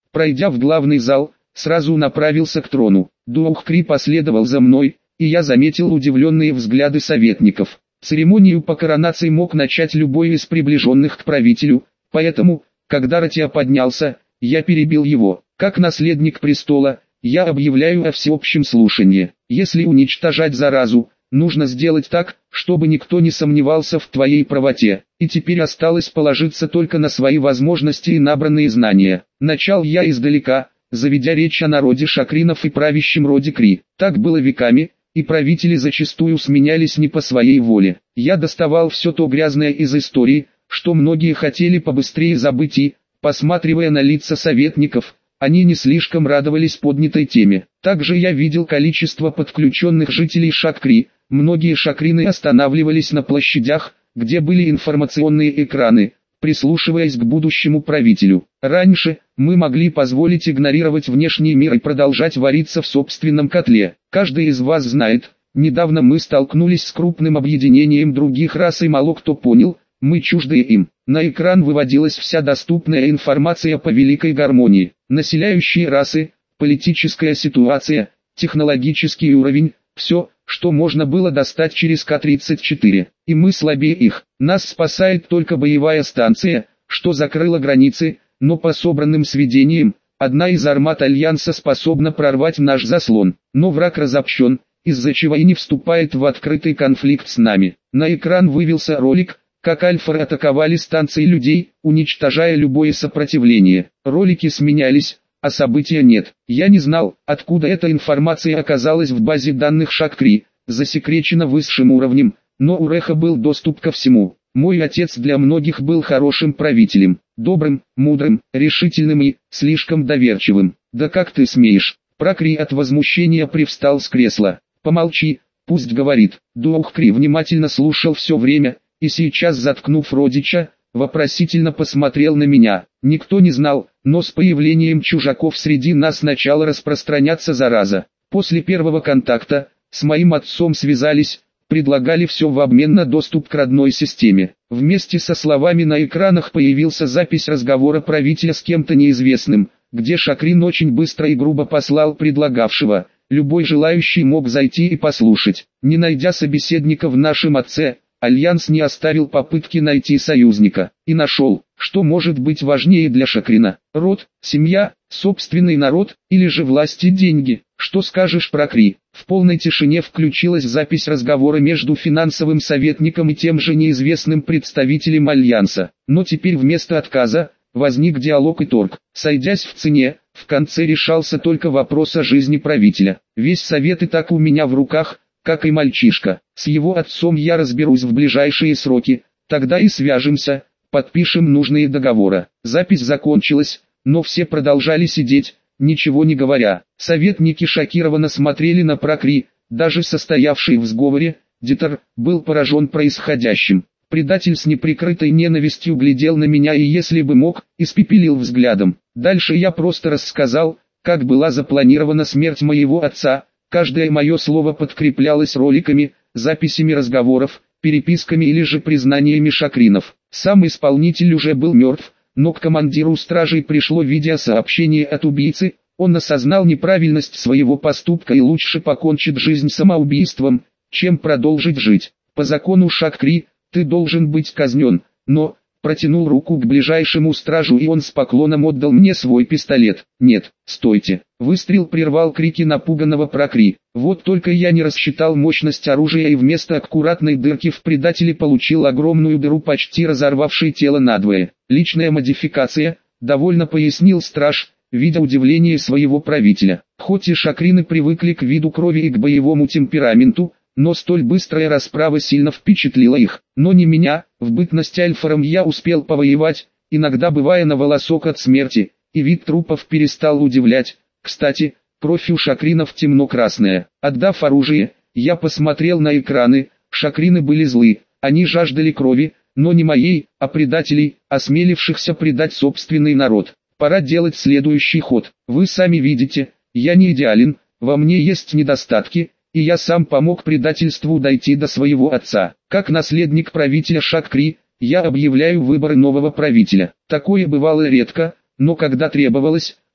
Пройдя в главный зал, сразу направился к трону. Дуохкри последовал за мной, и я заметил удивленные взгляды советников. Церемонию по коронации мог начать любой из приближенных к правителю, поэтому, когда Ратия поднялся, я перебил его. Как наследник престола, я объявляю о всеобщем слушании. Если уничтожать заразу, нужно сделать так, чтобы никто не сомневался в твоей правоте, и теперь осталось положиться только на свои возможности и набранные знания. Начал я издалека, заведя речь о народе шакринов и правящем роде Кри. Так было веками, и правители зачастую сменялись не по своей воле. Я доставал все то грязное из истории, что многие хотели побыстрее забыть и, посматривая на лица советников, они не слишком радовались поднятой теме. Также я видел количество подключенных жителей Шакри. Многие шакрины останавливались на площадях, где были информационные экраны, прислушиваясь к будущему правителю. Раньше мы могли позволить игнорировать внешний мир и продолжать вариться в собственном котле. Каждый из вас знает, недавно мы столкнулись с крупным объединением других рас и мало кто понял, мы чуждые им. На экран выводилась вся доступная информация по великой гармонии. Населяющие расы, политическая ситуация, технологический уровень, все, что можно было достать через К-34. И мы слабее их. Нас спасает только боевая станция, что закрыла границы, но по собранным сведениям, одна из армат Альянса способна прорвать наш заслон. Но враг разобщен, из-за чего и не вступает в открытый конфликт с нами. На экран вывелся ролик, как альфары атаковали станции людей, уничтожая любое сопротивление. Ролики сменялись, а события нет. Я не знал, откуда эта информация оказалась в базе данных Шакри, засекречена высшим уровнем, но у Реха был доступ ко всему. Мой отец для многих был хорошим правителем, добрым, мудрым, решительным и слишком доверчивым. Да как ты смеешь? Прокри от возмущения привстал с кресла. Помолчи, пусть говорит. Дуохкри внимательно слушал все время, и сейчас, заткнув родича, вопросительно посмотрел на меня. Никто не знал, но с появлением чужаков среди нас начала распространяться зараза. После первого контакта, с моим отцом связались, предлагали все в обмен на доступ к родной системе. Вместе со словами на экранах появился запись разговора правителя с кем-то неизвестным, где Шакрин очень быстро и грубо послал предлагавшего. Любой желающий мог зайти и послушать. Не найдя собеседника в нашем отце, Альянс не оставил попытки найти союзника. И нашел, что может быть важнее для Шакрина. Род, семья, собственный народ, или же власть и деньги. Что скажешь про Кри? В полной тишине включилась запись разговора между финансовым советником и тем же неизвестным представителем Альянса. Но теперь вместо отказа, возник диалог и торг. Сойдясь в цене, в конце решался только вопрос о жизни правителя. Весь совет и так у меня в руках, как и мальчишка. С его отцом я разберусь в ближайшие сроки, тогда и свяжемся, подпишем нужные договоры. Запись закончилась, но все продолжали сидеть, ничего не говоря. Советники шокированно смотрели на Прокри, даже состоявший в сговоре, Дитер, был поражен происходящим. Предатель с неприкрытой ненавистью глядел на меня и, если бы мог, испепелил взглядом. Дальше я просто рассказал, как была запланирована смерть моего отца. Каждое мое слово подкреплялось роликами, записями разговоров, переписками или же признаниями шакринов. Сам исполнитель уже был мертв, но к командиру стражей пришло видеосообщение от убийцы. Он осознал неправильность своего поступка и лучше покончит жизнь самоубийством, чем продолжить жить. По закону Шакри, ты должен быть казнен, но... Протянул руку к ближайшему стражу, и он с поклоном отдал мне свой пистолет. Нет, стойте. Выстрел прервал крики напуганного Прокри. Вот только я не рассчитал мощность оружия, и вместо аккуратной дырки в предателе получил огромную дыру, почти разорвавшей тело надвое. Личная модификация, довольно пояснил страж, видя удивление своего правителя. Хоть и шакрины привыкли к виду крови и к боевому темпераменту, но столь быстрая расправа сильно впечатлила их. Но не меня, в бытность альфаром я успел повоевать, иногда бывая на волосок от смерти, и вид трупов перестал удивлять. Кстати, кровь у шакринов темно-красная. Отдав оружие, я посмотрел на экраны. Шакрины были злы, они жаждали крови, но не моей, а предателей, осмелившихся предать собственный народ. Пора делать следующий ход. Вы сами видите, я не идеален, во мне есть недостатки, и я сам помог предательству дойти до своего отца. Как наследник правителя Шакри, я объявляю выборы нового правителя. Такое бывало редко, но когда требовалось,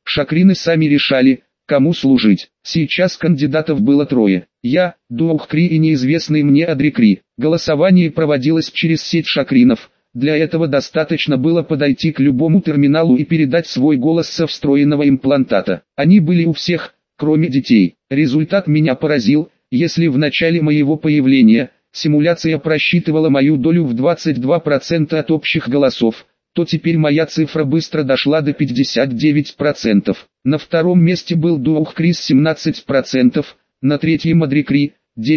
Шакрины сами решали, кому служить. Сейчас кандидатов было трое. Я, Дуохкри и неизвестный мне Адрикри. Голосование проводилось через сеть шакринов. Для этого достаточно было подойти к любому терминалу и передать свой голос со встроенного имплантата. Они были у всех, кроме детей. Результат меня поразил. Если в начале моего появления симуляция просчитывала мою долю в 22% от общих голосов, то теперь моя цифра быстро дошла до 59%. На втором месте был Дуохкри с 17%, на третьем Адрикри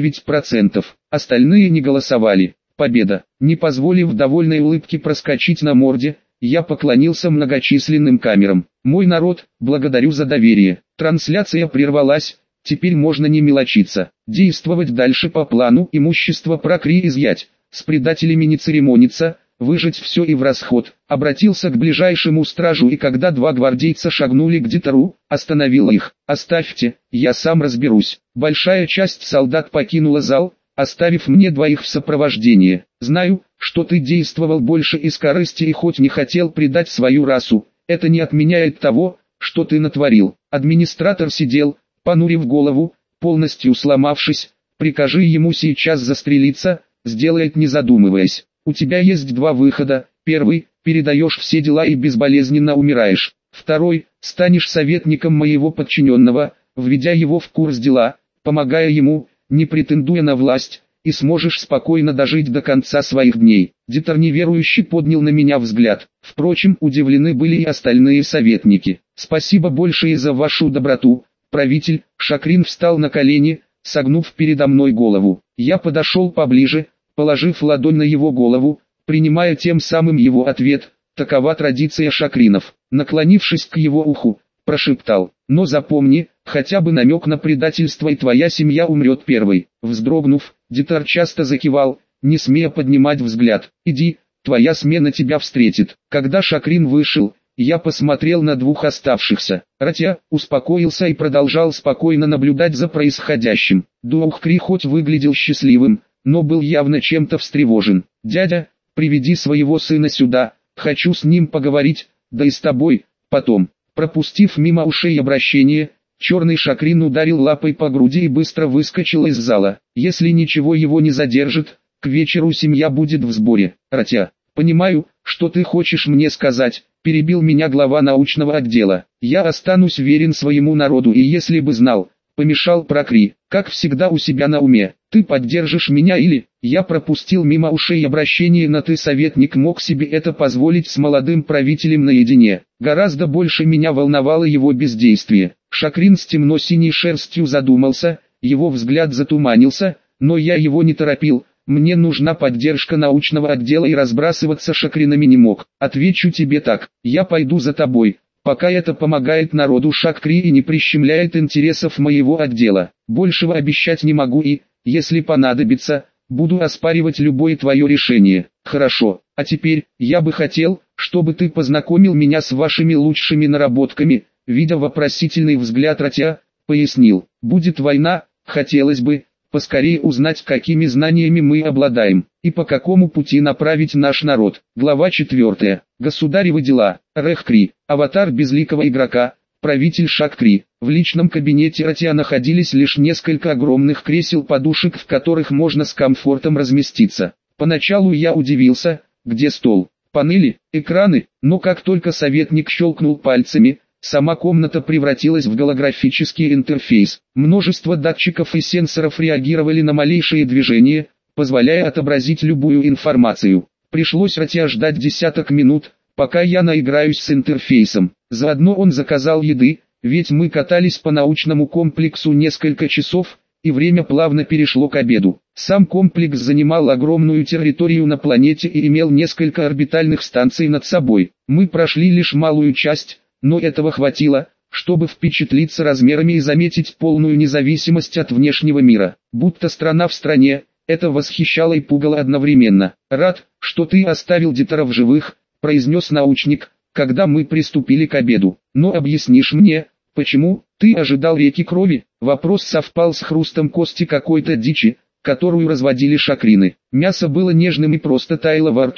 9%. Остальные не голосовали. Победа. Не позволив довольной улыбке проскочить на морде, я поклонился многочисленным камерам. Мой народ, благодарю за доверие. Трансляция прервалась, теперь можно не мелочиться. Действовать дальше по плану, имущество Прокри изъять, с предателями не церемониться, выжать все и в расход. Обратился к ближайшему стражу, и когда два гвардейца шагнули к Дитеру, остановил их. Оставьте, я сам разберусь. Большая часть солдат покинула зал, оставив мне двоих в сопровождении. Знаю, что ты действовал больше из корысти и хоть не хотел предать свою расу, это не отменяет того, что ты натворил. Администратор сидел, понурив голову, полностью сломавшись. Прикажи ему сейчас застрелиться, сделает не задумываясь. У тебя есть два выхода. Первый – передаешь все дела и безболезненно умираешь. Второй – станешь советником моего подчиненного, введя его в курс дела, помогая ему, не претендуя на власть, и сможешь спокойно дожить до конца своих дней. Дитер неверующе поднял на меня взгляд. Впрочем, удивлены были и остальные советники. Спасибо большое за вашу доброту, правитель. Шакрин встал на колени, согнув передо мной голову. Я подошел поближе, положив ладонь на его голову, принимая тем самым его ответ. Такова традиция шакринов. Наклонившись к его уху, прошептал: но запомни, хотя бы намек на предательство, и твоя семья умрет первой. Вздрогнув, Дитер часто закивал, не смея поднимать взгляд. Иди, твоя смена тебя встретит. Когда Шакрин вышел, я посмотрел на двух оставшихся. Ратья успокоился и продолжал спокойно наблюдать за происходящим. Дуохкри хоть выглядел счастливым, но был явно чем-то встревожен. «Дядя, приведи своего сына сюда, хочу с ним поговорить, да и с тобой, потом». Пропустив мимо ушей обращение, черный Шакрин ударил лапой по груди и быстро выскочил из зала. Если ничего его не задержит, к вечеру семья будет в сборе. Ратья, понимаю, что ты хочешь мне сказать, перебил меня глава научного отдела. Я останусь верен своему народу, и если бы знал, помешал Прокри, как всегда у себя на уме. Ты поддержишь меня или... Я пропустил мимо ушей обращение на «ты». Советник мог себе это позволить с молодым правителем наедине. Гораздо больше меня волновало его бездействие. Шакрин с темно-синей шерстью задумался, его взгляд затуманился, но я его не торопил. Мне нужна поддержка научного отдела, и разбрасываться шакринами не мог. Отвечу тебе так: я пойду за тобой, пока это помогает народу Шакри и не прищемляет интересов моего отдела. Большего обещать не могу и, если понадобится, буду оспаривать любое твое решение. Хорошо, а теперь, я бы хотел, чтобы ты познакомил меня с вашими лучшими наработками. Видя вопросительный взгляд Ратья, пояснил: будет война, хотелось бы поскорее узнать, какими знаниями мы обладаем, и по какому пути направить наш народ. Глава 4. Государевы дела. Рехкри, аватар безликого игрока, правитель Шакри. В личном кабинете Ратья находились лишь несколько огромных кресел-подушек, в которых можно с комфортом разместиться. Поначалу я удивился, где стол, панели, экраны, но как только советник щелкнул пальцами, сама комната превратилась в голографический интерфейс. Множество датчиков и сенсоров реагировали на малейшие движения, позволяя отобразить любую информацию. Пришлось Ратья ждать десяток минут, пока я наиграюсь с интерфейсом. Заодно он заказал еды, ведь мы катались по научному комплексу несколько часов, и время плавно перешло к обеду. Сам комплекс занимал огромную территорию на планете и имел несколько орбитальных станций над собой. Мы прошли лишь малую часть, но этого хватило, чтобы впечатлиться размерами и заметить полную независимость от внешнего мира. Будто страна в стране, это восхищало и пугало одновременно. «Рад, что ты оставил Дитера в живых», — произнес научник, когда мы приступили к обеду. «Но объяснишь мне, почему ты ожидал реки крови?» Вопрос совпал с хрустом кости какой-то дичи, которую разводили шакрины. Мясо было нежным и просто таяло во рту,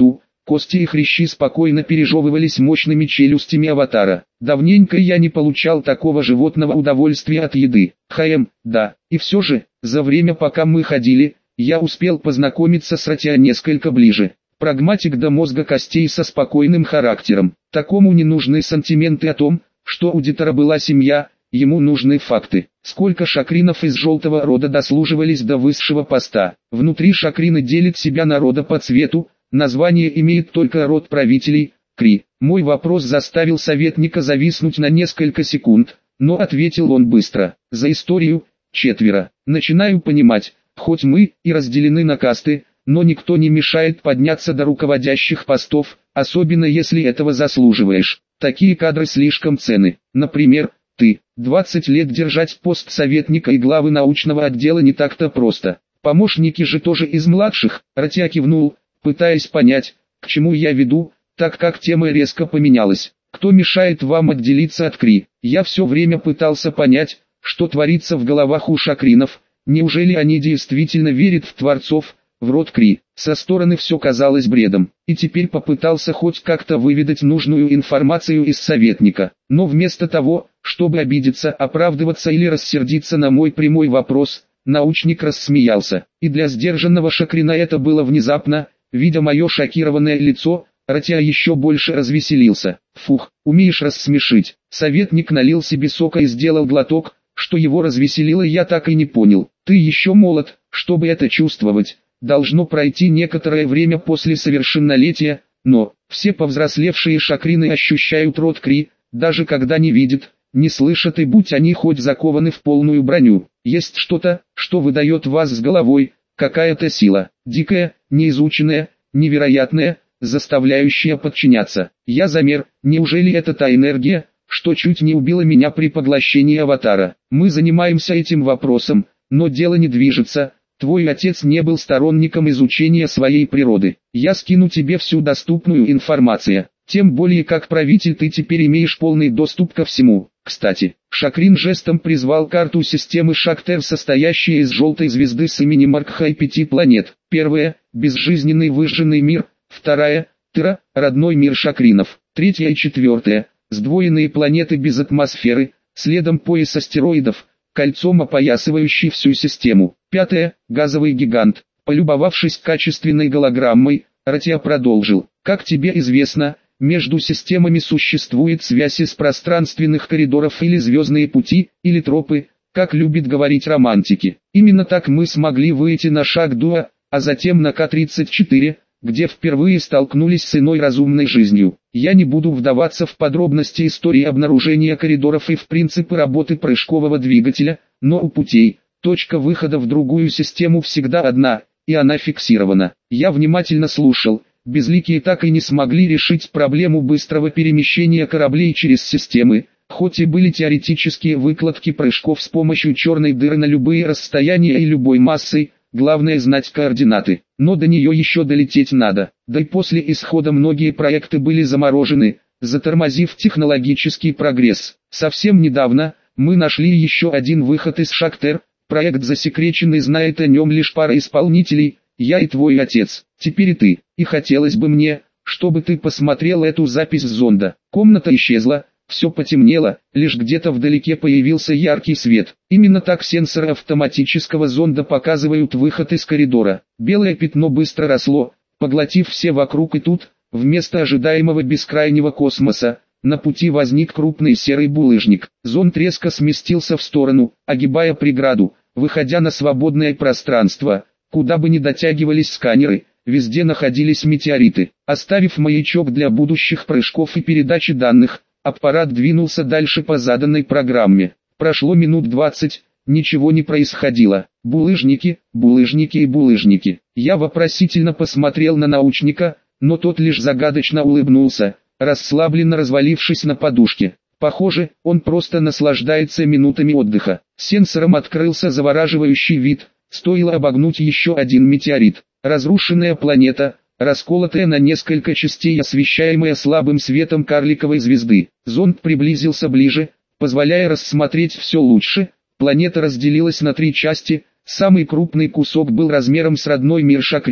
Кости и хрящи спокойно пережевывались мощными челюстями аватара. Давненько я не получал такого животного удовольствия от еды. Да, и все же, за время пока мы ходили, я успел познакомиться с Ратиа несколько ближе. Прагматик до мозга костей со спокойным характером. Такому не нужны сантименты о том, что у Дитера была семья, ему нужны факты. Сколько шакринов из желтого рода дослуживались до высшего поста. Внутри шакрины делит себя на рода по цвету, название имеет только род правителей, Кри. Мой вопрос заставил советника зависнуть на несколько секунд, но ответил он быстро. За историю, 4. Начинаю понимать, хоть мы и разделены на касты, но никто не мешает подняться до руководящих постов, особенно если этого заслуживаешь. Такие кадры слишком ценны. Например, ты. 20 лет держать пост советника и главы научного отдела не так-то просто. Помощники же тоже из младших. Ратиа кивнул, пытаясь понять, к чему я веду, так как тема резко поменялась. Кто мешает вам отделиться от Кри? Я все время пытался понять, что творится в головах у шакринов. Неужели они действительно верят в творцов, в род Кри? Со стороны все казалось бредом, и теперь попытался хоть как-то выведать нужную информацию из советника. Но вместо того, чтобы обидеться, оправдываться или рассердиться на мой прямой вопрос, научник рассмеялся. И для сдержанного шакрина это было внезапно. Видя мое шокированное лицо, Ратиа еще больше развеселился. Фух, умеешь рассмешить. Советник налил себе сока и сделал глоток. Что его развеселило, я так и не понял. Ты еще молод, чтобы это чувствовать. Должно пройти некоторое время после совершеннолетия, но все повзрослевшие шакрины ощущают род Кри, даже когда не видят, не слышат, и будь они хоть закованы в полную броню. Есть что-то, что выдает вас с головой, какая-то сила, дикая, неизученная, невероятная, заставляющая подчиняться. Я замер, неужели это та энергия, что чуть не убила меня при поглощении аватара? Мы занимаемся этим вопросом, но дело не движется. Твой отец не был сторонником изучения своей природы. Я скину тебе всю доступную информацию. Тем более как правитель ты теперь имеешь полный доступ ко всему. Кстати, Шакрин жестом призвал карту системы Шактер, состоящей из желтой звезды с именем Аркха и 5 планет. Первая – безжизненный выжженный мир. Вторая – Тера, родной мир шакринов. Третья и четвертая – сдвоенные планеты без атмосферы, следом пояс астероидов, кольцом опоясывающий всю систему. Пятое – газовый гигант. Полюбовавшись качественной голограммой, Ратиа продолжил. Как тебе известно, между системами существует связь из пространственных коридоров или звездные пути, или тропы, как любят говорить романтики. Именно так мы смогли выйти на Шак-2, а затем на К-34, где впервые столкнулись с иной разумной жизнью. Я не буду вдаваться в подробности истории обнаружения коридоров и в принципы работы прыжкового двигателя, но у путей, точка выхода в другую систему всегда одна, и она фиксирована. Я внимательно слушал. Безликие так и не смогли решить проблему быстрого перемещения кораблей через системы, хоть и были теоретические выкладки прыжков с помощью черной дыры на любые расстояния и любой массой, главное знать координаты, но до нее еще долететь надо. Да и после исхода многие проекты были заморожены, затормозив технологический прогресс. Совсем недавно мы нашли еще один выход из Шактер, проект засекреченный, знает о нем лишь пара исполнителей, я и твой отец, теперь и ты, и хотелось бы мне, чтобы ты посмотрел эту запись с зонда. Комната исчезла, все потемнело, лишь где-то вдалеке появился яркий свет. Именно так сенсоры автоматического зонда показывают выход из коридора. Белое пятно быстро росло, поглотив все вокруг, и тут, вместо ожидаемого бескрайнего космоса, на пути возник крупный серый булыжник. Зонд резко сместился в сторону, огибая преграду, выходя на свободное пространство. Куда бы ни дотягивались сканеры, везде находились метеориты. Оставив маячок для будущих прыжков и передачи данных, аппарат двинулся дальше по заданной программе. Прошло минут 20, ничего не происходило. Булыжники, булыжники и булыжники. Я вопросительно посмотрел на научника, но тот лишь загадочно улыбнулся, расслабленно развалившись на подушке. Похоже, он просто наслаждается минутами отдыха. Сенсором открылся завораживающий вид. Стоило обогнуть еще один метеорит. Разрушенная планета, расколотая на несколько частей, освещаемая слабым светом карликовой звезды. Зонд приблизился ближе, позволяя рассмотреть все лучше. Планета разделилась на 3 части. Самый крупный кусок был размером с родной мир шакринов.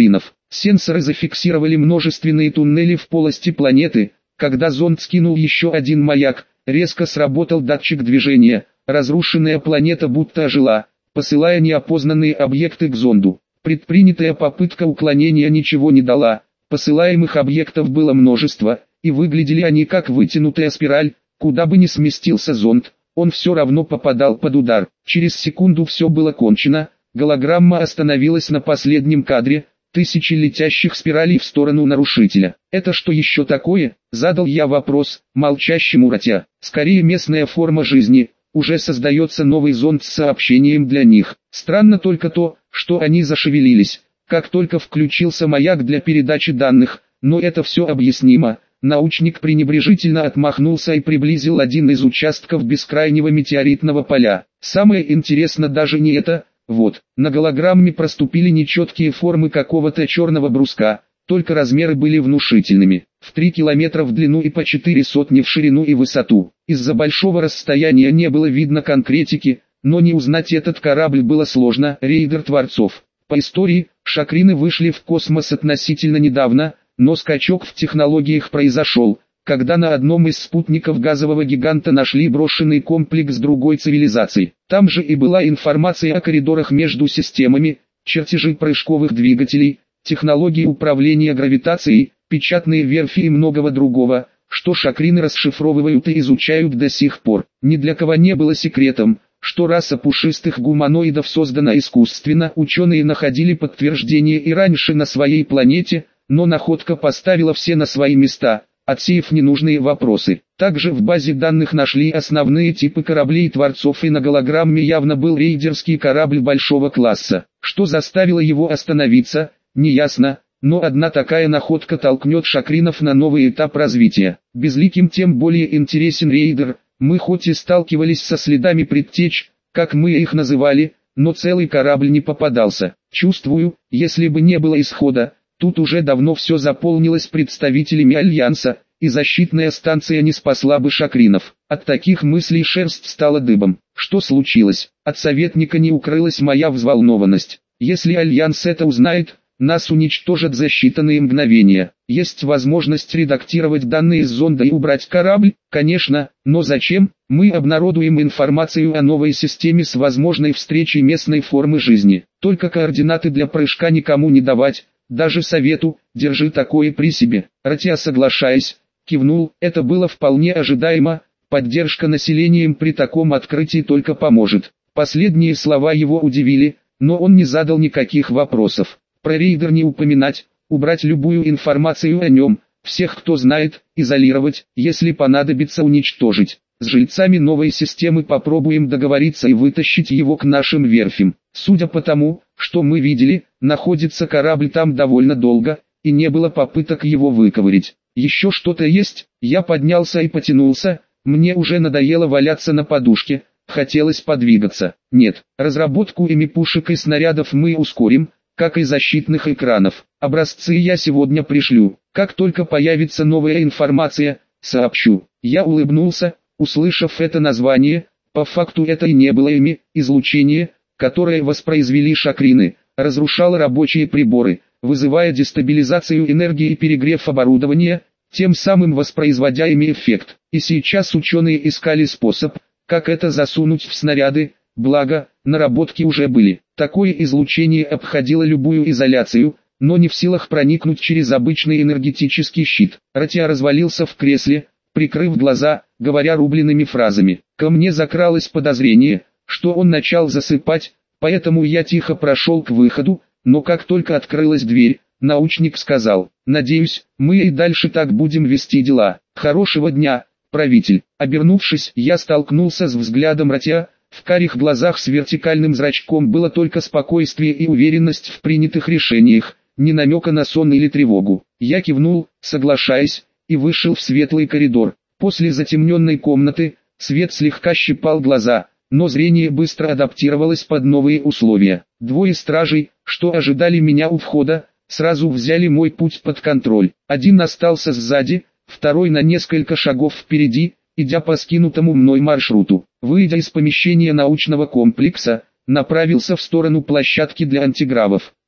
Сенсоры зафиксировали множественные туннели в полости планеты. Когда зонд скинул еще один маяк, резко сработал датчик движения. Разрушенная планета будто ожила, посылая неопознанные объекты к зонду. Предпринятая попытка уклонения ничего не дала. Посылаемых объектов было множество, и выглядели они как вытянутая спираль. Куда бы ни сместился зонд, он все равно попадал под удар. Через секунду все было кончено. Голограмма остановилась на последнем кадре. Тысячи летящих спиралей в сторону нарушителя. «Это что еще такое?» – задал я вопрос молчащему Ратя. «Скорее местная форма жизни. Уже создается новый зонд с сообщением для них. Странно только то, что они зашевелились, как только включился маяк для передачи данных, но это все объяснимо». Научник пренебрежительно отмахнулся и приблизил один из участков бескрайнего метеоритного поля. «Самое интересное даже не это. Вот, на голограмме проступили нечеткие формы какого-то черного бруска, только размеры были внушительными, в 3 километра в длину и по 4 сотни в ширину и высоту. Из-за большого расстояния не было видно конкретики, но не узнать этот корабль было сложно. Рейдер Творцов. По истории, шакрины вышли в космос относительно недавно, но скачок в технологиях произошел, когда на одном из спутников газового гиганта нашли брошенный комплекс другой цивилизации. Там же и была информация о коридорах между системами, чертежи прыжковых двигателей, технологии управления гравитацией, печатные верфи и многого другого, что шакрины расшифровывают и изучают до сих пор. Ни для кого не было секретом, что раса пушистых гуманоидов создана искусственно. Ученые находили подтверждение и раньше на своей планете, но находка поставила все на свои места, отсеяв ненужные вопросы. Также в базе данных нашли основные типы кораблей Творцов, и на голограмме явно был рейдерский корабль большого класса. Что заставило его остановиться, неясно, но одна такая находка толкнет шакринов на новый этап развития. Безликим тем более интересен рейдер. Мы хоть и сталкивались со следами предтеч, как мы их называли, но целый корабль не попадался. Чувствую, если бы не было исхода, тут уже давно все заполнилось представителями Альянса, и защитная станция не спасла бы шакринов. От таких мыслей шерсть стала дыбом. Что случилось? От советника не укрылась моя взволнованность. Если Альянс это узнает, нас уничтожат за считанные мгновения. Есть возможность редактировать данные с зонда и убрать корабль? Конечно, но зачем? Мы обнародуем информацию о новой системе с возможной встречей местной формы жизни. Только координаты для прыжка никому не давать. Даже совету, держи такое при себе. Ратия, соглашаясь, кивнул. Это было вполне ожидаемо. Поддержка населением при таком открытии только поможет. Последние слова его удивили, но он не задал никаких вопросов. Про рейдер не упоминать, убрать любую информацию о нем, всех кто знает, изолировать, если понадобится уничтожить. С жильцами новой системы попробуем договориться и вытащить его к нашим верфям. Судя по тому, что мы видели, находится корабль там довольно долго, и не было попыток его выковырять. Еще что-то есть? Я поднялся и потянулся, мне уже надоело валяться на подушке, хотелось подвигаться. Нет, разработку ими пушек и снарядов мы ускорим, как и защитных экранов. Образцы я сегодня пришлю. Как только появится новая информация, сообщу. Я улыбнулся, услышав это название. По факту это и не было ими. Излучение, которое воспроизвели шакрины, разрушало рабочие приборы, вызывая дестабилизацию энергии и перегрев оборудования, тем самым воспроизводя ими эффект. И сейчас ученые искали способ, как это засунуть в снаряды, благо, наработки уже были. Такое излучение обходило любую изоляцию, но не в силах проникнуть через обычный энергетический щит. Ратия развалился в кресле, прикрыв глаза, говоря рубленными фразами. Ко мне закралось подозрение, что он начал засыпать, поэтому я тихо прошел к выходу, но как только открылась дверь, научник сказал: «Надеюсь, мы и дальше так будем вести дела. Хорошего дня, правитель». Обернувшись, я столкнулся с взглядом Ратия. В карих глазах с вертикальным зрачком было только спокойствие и уверенность в принятых решениях, ни намека на сон или тревогу. Я кивнул, соглашаясь, и вышел в светлый коридор. После затемненной комнаты, свет слегка щипал глаза, но зрение быстро адаптировалось под новые условия. Двое стражей, что ожидали меня у входа, сразу взяли мой путь под контроль. Один остался сзади, второй на несколько шагов впереди, идя по скинутому мной маршруту. Выйдя из помещения научного комплекса, направился в сторону площадки для антигравов.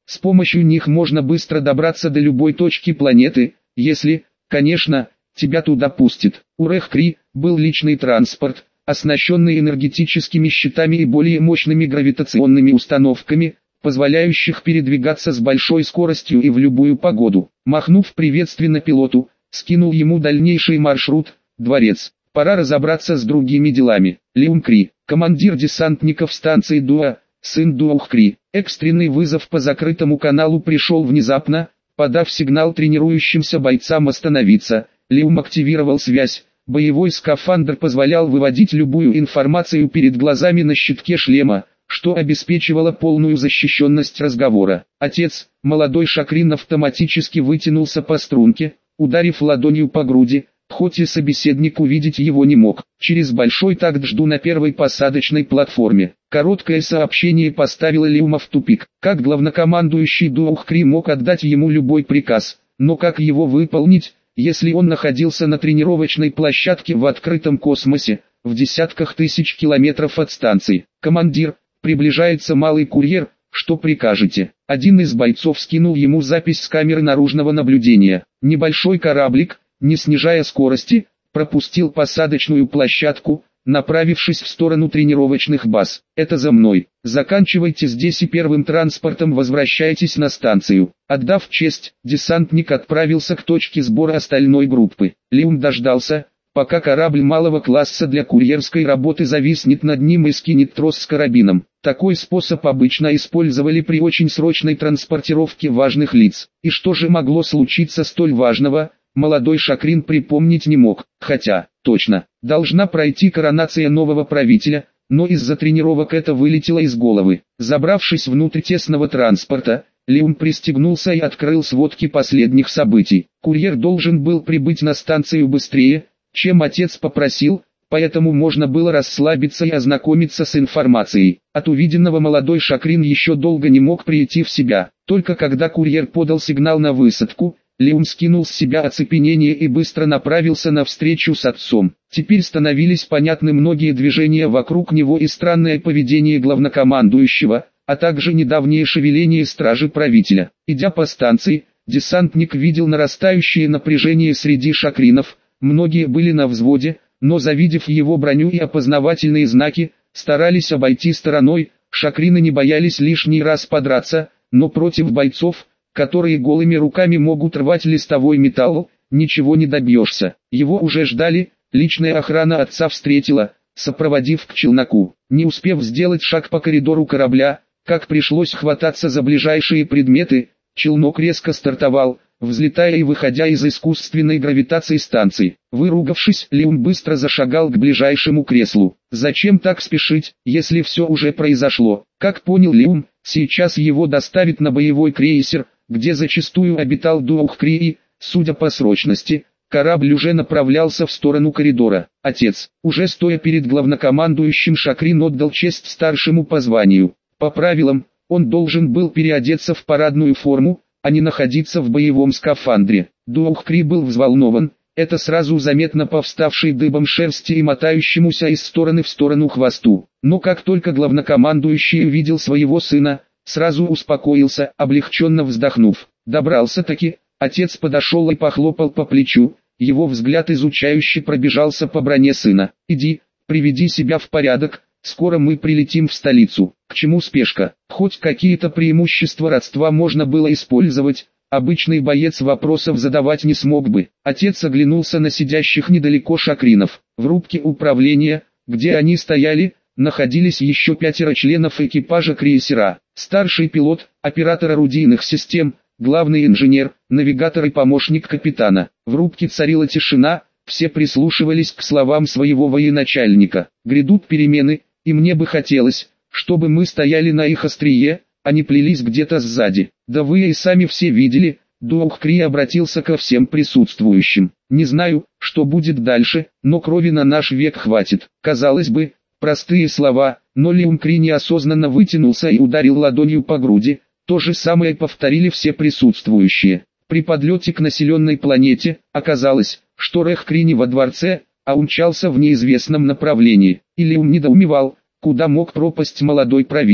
С помощью них можно быстро добраться до любой точки планеты, если, конечно, тебя туда пустят. У Рех-Кри был личный транспорт, оснащенный энергетическими щитами и более мощными гравитационными установками, позволяющих передвигаться с большой скоростью и в любую погоду. Махнув приветственно пилоту, скинул ему дальнейший маршрут, дворец. Пора разобраться с другими делами. Леум-Кри, командир десантников станции Дуа, сын Дуох-Кри. Экстренный вызов по закрытому каналу пришел внезапно, подав сигнал тренирующимся бойцам остановиться. Леум активировал связь. Боевой скафандр позволял выводить любую информацию перед глазами на щитке шлема, что обеспечивало полную защищенность разговора. Отец, молодой Шакрин, автоматически вытянулся по струнке, ударив ладонью по груди, хоть и собеседник увидеть его не мог. Через большой такт жду на первой посадочной платформе. Короткое сообщение поставило Леума в тупик. Как главнокомандующий Дуох-Кри мог отдать ему любой приказ, но как его выполнить, если он находился на тренировочной площадке в открытом космосе, в десятках тысяч километров от станции? Командир, приближается малый курьер, что прикажете? Один из бойцов скинул ему запись с камеры наружного наблюдения. Небольшой кораблик, не снижая скорости, пропустил посадочную площадку, направившись в сторону тренировочных баз. Это за мной. Заканчивайте здесь и первым транспортом возвращайтесь на станцию. Отдав честь, десантник отправился к точке сбора остальной группы. Леум дождался, пока корабль малого класса для курьерской работы зависнет над ним и скинет трос с карабином. Такой способ обычно использовали при очень срочной транспортировке важных лиц. И что же могло случиться столь важного, молодой Шакрин припомнить не мог. Хотя, точно, должна пройти коронация нового правителя, но из-за тренировок это вылетело из головы. Забравшись внутрь тесного транспорта, Леум пристегнулся и открыл сводки последних событий. Курьер должен был прибыть на станцию быстрее, чем отец попросил, поэтому можно было расслабиться и ознакомиться с информацией. От увиденного молодой Шакрин еще долго не мог прийти в себя. Только когда курьер подал сигнал на высадку, Леум скинул с себя оцепенение и быстро направился на встречу с отцом. Теперь становились понятны многие движения вокруг него и странное поведение главнокомандующего, а также недавнее шевеление стражи правителя. Идя по станции, десантник видел нарастающее напряжение среди шакринов. Многие были на взводе, но завидев его броню и опознавательные знаки, старались обойти стороной. Шакрины не боялись лишний раз подраться, но против бойцов, которые голыми руками могут рвать листовой металл, ничего не добьешься. Его уже ждали, личная охрана отца встретила, сопроводив к челноку. Не успев сделать шаг по коридору корабля, как пришлось хвататься за ближайшие предметы, челнок резко стартовал, взлетая и выходя из искусственной гравитации станции. Выругавшись, Леум быстро зашагал к ближайшему креслу. Зачем так спешить, если все уже произошло? Как понял Леум, сейчас его доставят на боевой крейсер, где зачастую обитал Дуох-Кри и, судя по срочности, корабль уже направлялся в сторону коридора. Отец, уже стоя перед главнокомандующим, Шакрин отдал честь старшему по званию. По правилам, он должен был переодеться в парадную форму, а не находиться в боевом скафандре. Дуох-Кри был взволнован, это сразу заметно по вставшей дыбом шерсти и мотающемуся из стороны в сторону хвосту. Но как только главнокомандующий увидел своего сына, сразу успокоился, облегченно вздохнув. Добрался-таки, отец подошел и похлопал по плечу, его взгляд изучающе пробежался по броне сына. «Иди, приведи себя в порядок, скоро мы прилетим в столицу». К чему спешка? Хоть какие-то преимущества родства можно было использовать, обычный боец вопросов задавать не смог бы. Отец оглянулся на сидящих недалеко шакринов. В рубке управления, где они стояли, находились еще 5 членов экипажа крейсера. Старший пилот, оператор орудийных систем, главный инженер, навигатор и помощник капитана. В рубке царила тишина, все прислушивались к словам своего военачальника. Грядут перемены, и мне бы хотелось, чтобы мы стояли на их острие, а не плелись где-то сзади. Да вы и сами все видели, Дуох-Кри обратился ко всем присутствующим. Не знаю, что будет дальше, но крови на наш век хватит. Казалось бы, простые слова, но Леум-Кри неосознанно вытянулся и ударил ладонью по груди. То же самое повторили все присутствующие. При подлете к населенной планете, оказалось, что Рех-Кри не во дворце, а умчался в неизвестном направлении. И Леум недоумевал, куда мог пропасть молодой правитель.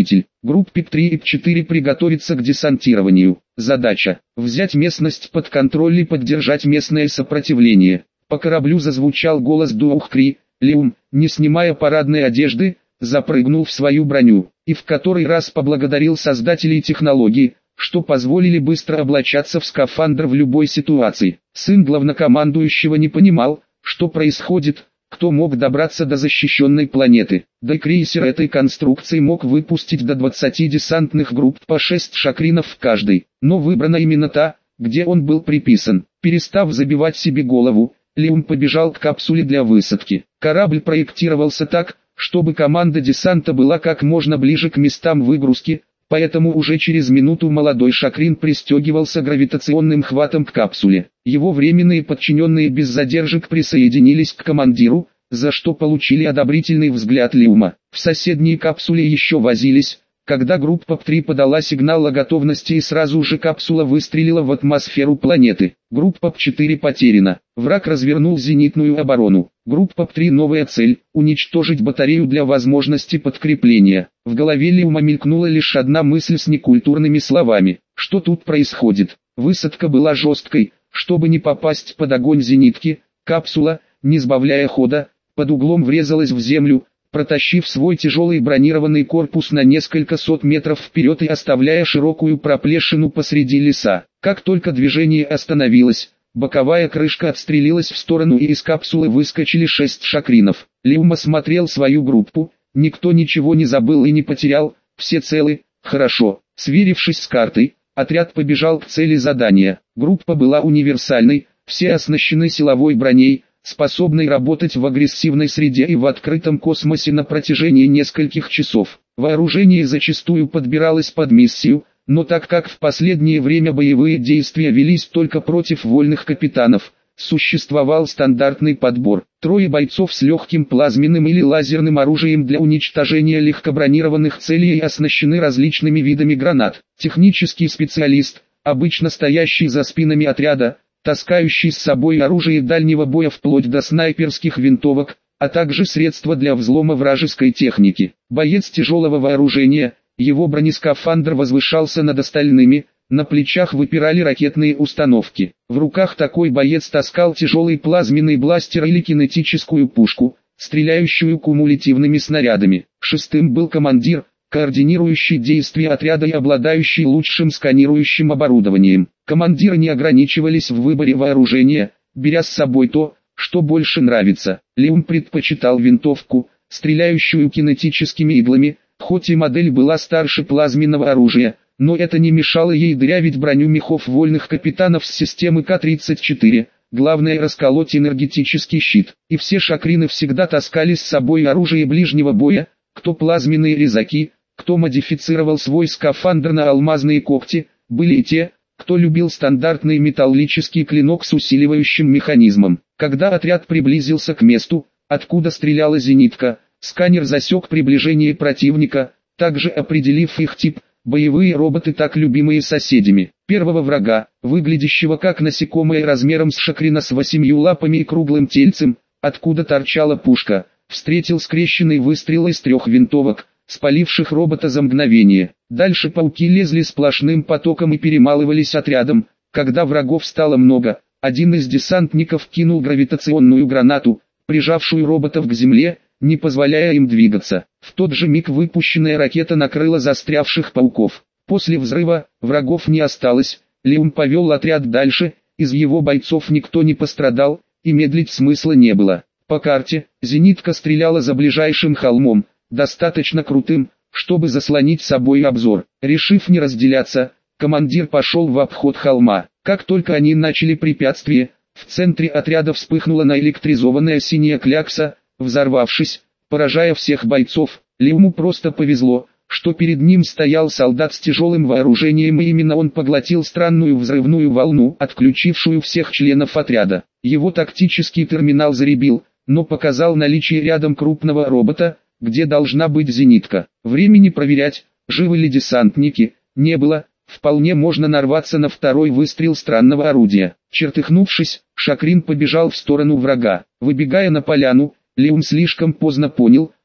Группе ПТ-3 и ПТ-4 приготовиться к десантированию. Задача – взять местность под контроль и поддержать местное сопротивление. По кораблю зазвучал голос Дуохкри. Леум, не снимая парадной одежды, запрыгнул в свою броню, и в который раз поблагодарил создателей технологии, что позволили быстро облачаться в скафандр в любой ситуации. Сын главнокомандующего не понимал, что происходит, кто мог добраться до защищенной планеты. Да и крейсер этой конструкции мог выпустить до 20 десантных групп по 6 шакринов в каждой, но выбрана именно та, где он был приписан. Перестав забивать себе голову, Леум побежал к капсуле для высадки. Корабль проектировался так, чтобы команда десанта была как можно ближе к местам выгрузки, поэтому уже через минуту молодой шакрин пристегивался гравитационным хватом к капсуле. Его временные подчиненные без задержек присоединились к командиру, за что получили одобрительный взгляд Леума. В соседней капсуле еще возились, когда группа ПТ-3 подала сигнал о готовности и сразу же капсула выстрелила в атмосферу планеты. Группа ПТ-4 потеряна. Враг развернул зенитную оборону. Группа ПТ-3 новая цель – уничтожить батарею для возможности подкрепления. В голове Леума мелькнула лишь одна мысль с некультурными словами. Что тут происходит? Высадка была жесткой, чтобы не попасть под огонь зенитки. Капсула, не сбавляя хода, под углом врезалась в землю, протащив свой тяжелый бронированный корпус на несколько сот метров вперед и оставляя широкую проплешину посреди леса. Как только движение остановилось, боковая крышка отстрелилась в сторону и из капсулы выскочили 6 шакринов. Леум осмотрел свою группу, никто ничего не забыл и не потерял, все целы, хорошо. Сверившись с картой, отряд побежал к цели задания. Группа была универсальной, все оснащены силовой броней, способной работать в агрессивной среде и в открытом космосе на протяжении нескольких часов. Вооружение зачастую подбиралось под миссию, но так как в последнее время боевые действия велись только против вольных капитанов, существовал стандартный подбор. 3 бойцов с легким плазменным или лазерным оружием для уничтожения легкобронированных целей и оснащены различными видами гранат. Технический специалист, обычно стоящий за спинами отряда, таскающий с собой оружие дальнего боя вплоть до снайперских винтовок, а также средства для взлома вражеской техники. Боец тяжелого вооружения, его бронескафандр возвышался над остальными, на плечах выпирали ракетные установки. В руках такой боец таскал тяжелый плазменный бластер или кинетическую пушку, стреляющую кумулятивными снарядами. 6-м был командир, координирующий действия отряда и обладающий лучшим сканирующим оборудованием. Командиры не ограничивались в выборе вооружения, беря с собой то, что больше нравится. Леум предпочитал винтовку, стреляющую кинетическими иглами, хоть и модель была старше плазменного оружия, но это не мешало ей дырявить броню мехов вольных капитанов с системы К-34. Главное расколоть энергетический щит. И все шакрины всегда таскали с собой оружие ближнего боя, кто плазменные резаки, кто модифицировал свой скафандр на алмазные когти, были и те, кто любил стандартный металлический клинок с усиливающим механизмом. Когда отряд приблизился к месту, откуда стреляла зенитка, сканер засек приближение противника, также определив их тип, боевые роботы, так любимые соседями. Первого врага, выглядящего как насекомое размером с шакрина с 8 лапами и круглым тельцем, откуда торчала пушка, встретил скрещенный выстрел из 3 винтовок, спаливших робота за мгновение. Дальше пауки лезли сплошным потоком и перемалывались отрядом. Когда врагов стало много, один из десантников кинул гравитационную гранату, прижавшую роботов к земле, не позволяя им двигаться. В тот же миг выпущенная ракета накрыла застрявших пауков. После взрыва врагов не осталось. Леум повел отряд дальше, из его бойцов никто не пострадал, и медлить смысла не было. По карте, зенитка стреляла за ближайшим холмом, достаточно крутым, чтобы заслонить собой обзор. Решив не разделяться, командир пошел в обход холма. Как только они начали препятствие, в центре отряда вспыхнула наэлектризованная синяя клякса, взорвавшись, поражая всех бойцов. Леуму просто повезло, что перед ним стоял солдат с тяжелым вооружением, и именно он поглотил странную взрывную волну, отключившую всех членов отряда. Его тактический терминал заребил, но показал наличие рядом крупного робота, где должна быть зенитка. Времени проверять, живы ли десантники, не было. Вполне можно нарваться на второй выстрел странного орудия. Чертыхнувшись, шакрин побежал в сторону врага. Выбегая на поляну, Леум слишком поздно понял,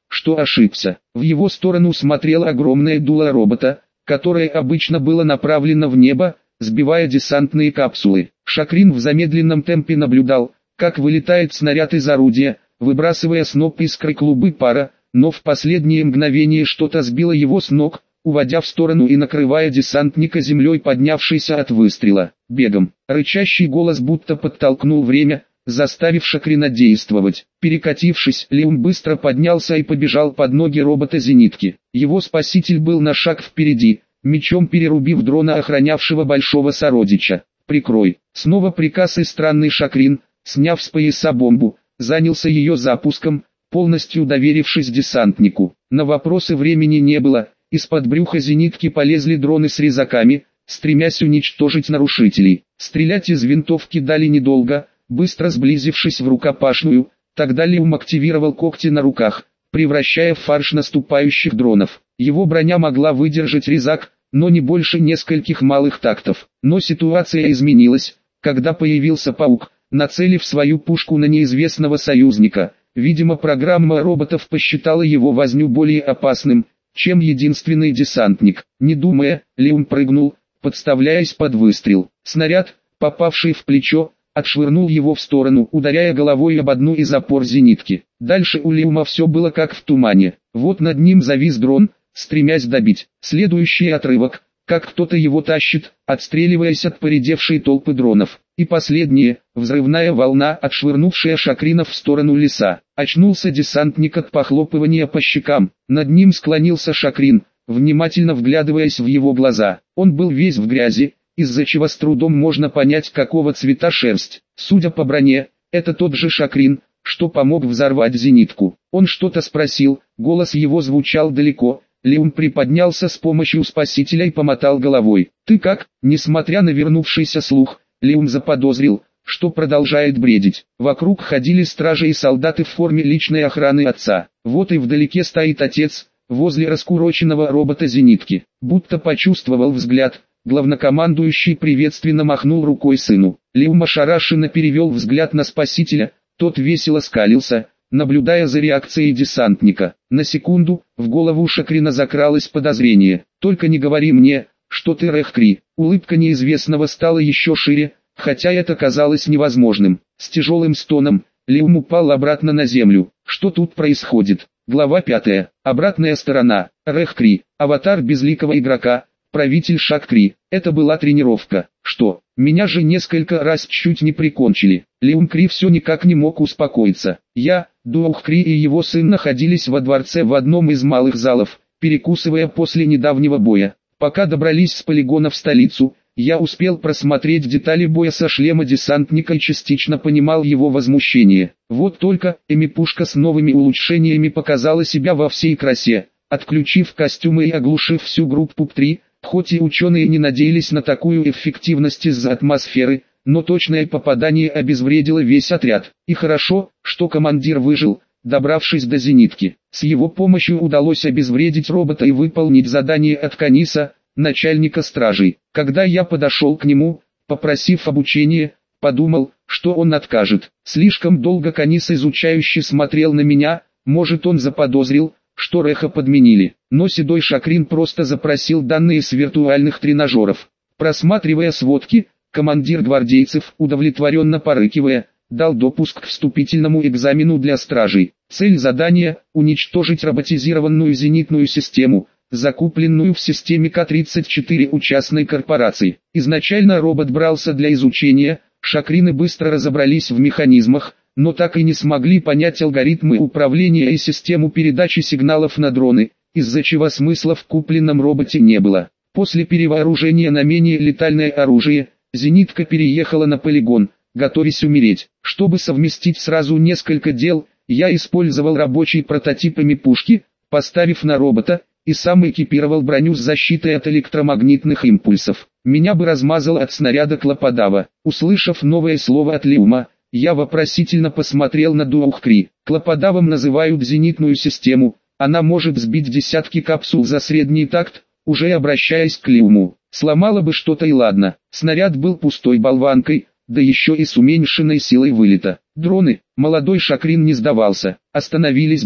что ошибся. В его сторону смотрело огромное дуло робота, которое обычно было направлено в небо, сбивая десантные капсулы. Шакрин в замедленном темпе наблюдал, как вылетает снаряд из орудия, выбрасывая сноп искры клубы пара, но в последнее мгновение что-то сбило его с ног, уводя в сторону и накрывая десантника землей, поднявшейся от выстрела. Бегом. Рычащий голос будто подтолкнул время, заставив Шакрина действовать. Перекатившись, Леум быстро поднялся и побежал под ноги робота-зенитки. Его спаситель был на шаг впереди, мечом перерубив дрона, охранявшего большого сородича. «Прикрой». Снова приказ, и странный Шакрин, сняв с пояса бомбу, занялся ее запуском, полностью доверившись десантнику. На вопросы времени не было, из-под брюха зенитки полезли дроны с резаками, стремясь уничтожить нарушителей. Стрелять из винтовки дали недолго, быстро сблизившись в рукопашную, тогда Леум активировал когти на руках, превращая в фарш наступающих дронов. Его броня могла выдержать резак, но не больше нескольких малых тактов. Но ситуация изменилась, когда появился паук, нацелив свою пушку на неизвестного союзника. Видимо, программа роботов посчитала его возню более опасным, чем единственный десантник. Не думая, Леум прыгнул, подставляясь под выстрел. Снаряд, попавший в плечо, отшвырнул его в сторону, ударяя головой об одну из опор зенитки. Дальше у Леума все было как в тумане. Вот над ним завис дрон, стремясь добить. Следующий отрывок, как кто-то его тащит, отстреливаясь от поредевшей толпы дронов. И последнее, взрывная волна, отшвырнувшая Шакринов в сторону леса. Очнулся десантник от похлопывания по щекам. Над ним склонился Шакрин, внимательно вглядываясь в его глаза. Он был весь в грязи, из-за чего с трудом можно понять, какого цвета шерсть. Судя по броне, это тот же Шакрин, что помог взорвать зенитку. Он что-то спросил, голос его звучал далеко. Леум приподнялся с помощью спасителя и помотал головой. «Ты как?» Несмотря на вернувшийся слух, Леум заподозрил, что продолжает бредить. Вокруг ходили стражи и солдаты в форме личной охраны отца. Вот и вдалеке стоит отец, возле раскуроченного робота-зенитки. Будто почувствовал взгляд, главнокомандующий приветственно махнул рукой сыну. Леум ошарашенно перевел взгляд на спасителя, тот весело скалился, наблюдая за реакцией десантника. На секунду, в голову Шакрина закралось подозрение. «Только не говори мне, что ты Рехкри». Улыбка неизвестного стала еще шире, хотя это казалось невозможным. С тяжелым стоном, Леум упал обратно на землю. Что тут происходит? Глава 5. Обратная сторона. Рехкри. Аватар безликого игрока. Правитель Шаккри. Это была тренировка. Что? Меня же несколько раз чуть не прикончили. Леум Кри все никак не мог успокоиться. Я, Дуох Кри и его сын находились во дворце в одном из малых залов, перекусывая после недавнего боя. Пока добрались с полигона в столицу, я успел просмотреть детали боя со шлема десантника и частично понимал его возмущение. Вот только, Эми-пушка с новыми улучшениями показала себя во всей красе, отключив костюмы и оглушив всю группу П-3, хоть и ученые не надеялись на такую эффективность из-за атмосферы, но точное попадание обезвредило весь отряд. И хорошо, что командир выжил, добравшись до зенитки. С его помощью удалось обезвредить робота и выполнить задание от Каниса, начальника стражей. Когда я подошел к нему, попросив обучения, подумал, что он откажет. Слишком долго Канис изучающе смотрел на меня, может он заподозрил, что Реха подменили. Но седой Шакрин просто запросил данные с виртуальных тренажеров. Просматривая сводки, командир гвардейцев, удовлетворенно порыкивая, дал допуск к вступительному экзамену для стражей. Цель задания – уничтожить роботизированную зенитную систему, закупленную в системе К-34 у частной корпорации. Изначально робот брался для изучения, Шакрины быстро разобрались в механизмах, но так и не смогли понять алгоритмы управления и систему передачи сигналов на дроны, из-за чего смысла в купленном роботе не было. После перевооружения на менее летальное оружие, зенитка переехала на полигон, готовясь умереть. Чтобы совместить сразу несколько дел, я использовал рабочий прототип Эми-пушки, поставив на робота, и сам экипировал броню с защитой от электромагнитных импульсов. Меня бы размазало от снаряда Клоподава. Услышав новое слово от Леума, я вопросительно посмотрел на Дуох Кри. Клоподавом называют зенитную систему, она может сбить десятки капсул за средний такт, уже обращаясь к Леуму. Сломало бы что-то и ладно. Снаряд был пустой болванкой, да еще и с уменьшенной силой вылета. Дроны, молодой Шакрин не сдавался, остановились бы,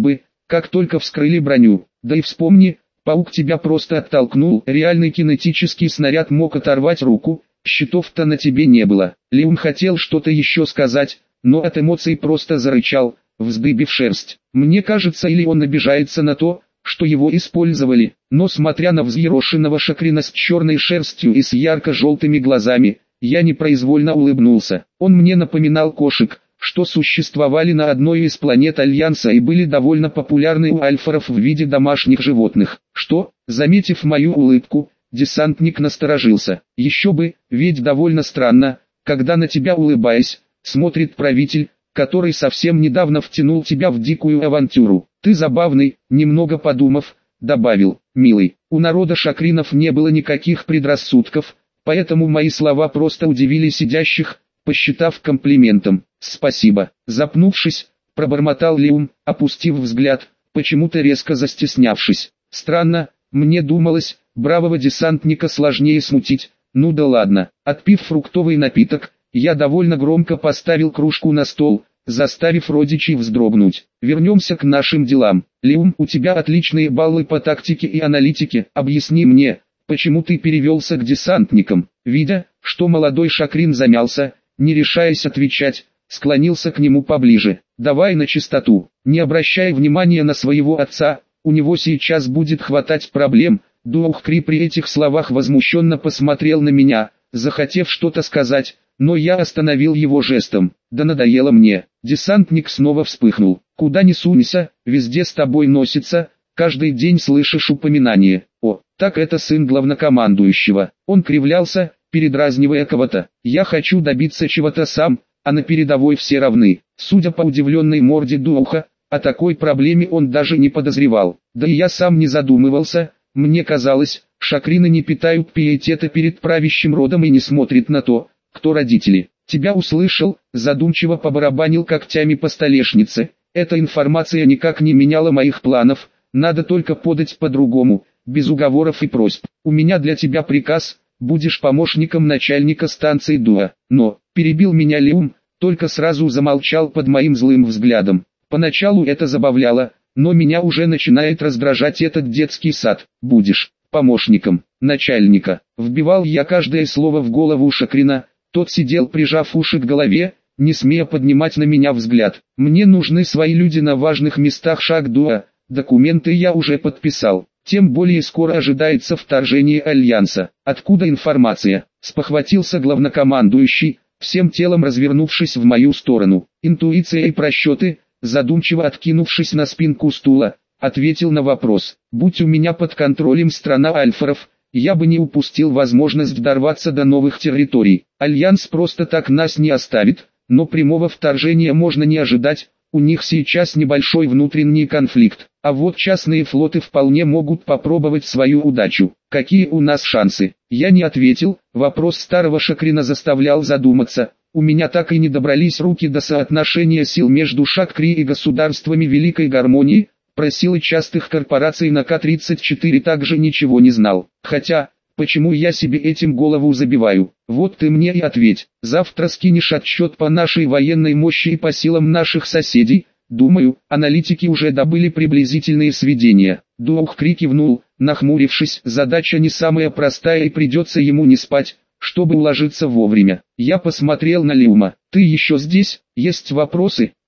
как только вскрыли броню. Да и вспомни, паук тебя просто оттолкнул, реальный кинетический снаряд мог оторвать руку, щитов-то на тебе не было. Леум хотел что-то еще сказать, но от эмоций просто зарычал, вздыбив шерсть. Мне кажется, или он обижается на то, что его использовали, но смотря на взъерошенного Шакрина с черной шерстью и с ярко-желтыми глазами, я непроизвольно улыбнулся. Он мне напоминал кошек, что существовали на одной из планет Альянса и были довольно популярны у альфаров в виде домашних животных. Что, заметив мою улыбку, десантник насторожился. Еще бы, ведь довольно странно, когда на тебя, улыбаясь, смотрит правитель, который совсем недавно втянул тебя в дикую авантюру. Ты забавный, немного подумав, добавил: милый. У народа Шакринов не было никаких предрассудков, поэтому мои слова просто удивили сидящих, посчитав комплиментом. Спасибо. Запнувшись, пробормотал Леум, опустив взгляд, почему-то резко застеснявшись. Странно, мне думалось, бравого десантника сложнее смутить. Ну да ладно. Отпив фруктовый напиток, я довольно громко поставил кружку на стол, заставив родичей вздрогнуть. Вернемся к нашим делам. Леум, у тебя отличные баллы по тактике и аналитике. Объясни мне, почему ты перевелся к десантникам? Видя, что молодой Шакрин замялся, не решаясь отвечать, склонился к нему поближе. Давай на чистоту, не обращай внимания на своего отца, у него сейчас будет хватать проблем. Дуохкри при этих словах возмущенно посмотрел на меня, захотев что-то сказать, но я остановил его жестом. Да надоело мне. Десантник снова вспыхнул. Куда ни сунься, везде с тобой носится, каждый день слышишь упоминание. О, так это сын главнокомандующего. Он кривлялся, передразнивая кого-то. Я хочу добиться чего-то сам, а на передовой все равны. Судя по удивленной морде Дуоха, о такой проблеме он даже не подозревал. Да и я сам не задумывался. Мне казалось, Шакрины не питают пиетета перед правящим родом и не смотрят на то, кто родители. Тебя услышал, задумчиво побарабанил когтями по столешнице. Эта информация никак не меняла моих планов, надо только подать по-другому, без уговоров и просьб. У меня для тебя приказ, будешь помощником начальника станции Дуа. Но, перебил меня Леум, только сразу замолчал под моим злым взглядом. Поначалу это забавляло, но меня уже начинает раздражать этот детский сад. Будешь помощником начальника. Вбивал я каждое слово в голову Шакрина. Тот сидел, прижав уши к голове, не смея поднимать на меня взгляд. Мне нужны свои люди на важных местах Шак-Дуа, документы я уже подписал. Тем более скоро ожидается вторжение Альянса. Откуда информация? Спохватился главнокомандующий, всем телом развернувшись в мою сторону. Интуиция и просчеты, задумчиво откинувшись на спинку стула, ответил на вопрос. Будь у меня под контролем страна альфаров, я бы не упустил возможность дорваться до новых территорий. Альянс просто так нас не оставит, но прямого вторжения можно не ожидать, у них сейчас небольшой внутренний конфликт. А вот частные флоты вполне могут попробовать свою удачу. Какие у нас шансы? Я не ответил, вопрос старого Шакрина заставлял задуматься. У меня так и не добрались руки до соотношения сил между Шакри и государствами Великой Гармонии. Про силы частых корпораций на К-34 также ничего не знал. Хотя, почему я себе этим голову забиваю? Вот ты мне и ответь. Завтра скинешь отчет по нашей военной мощи и по силам наших соседей. Думаю, аналитики уже добыли приблизительные сведения. Дуохкри кивнул, нахмурившись. Задача не самая простая и придется ему не спать, чтобы уложиться вовремя. Я посмотрел на Леума. Ты еще здесь? Есть вопросы?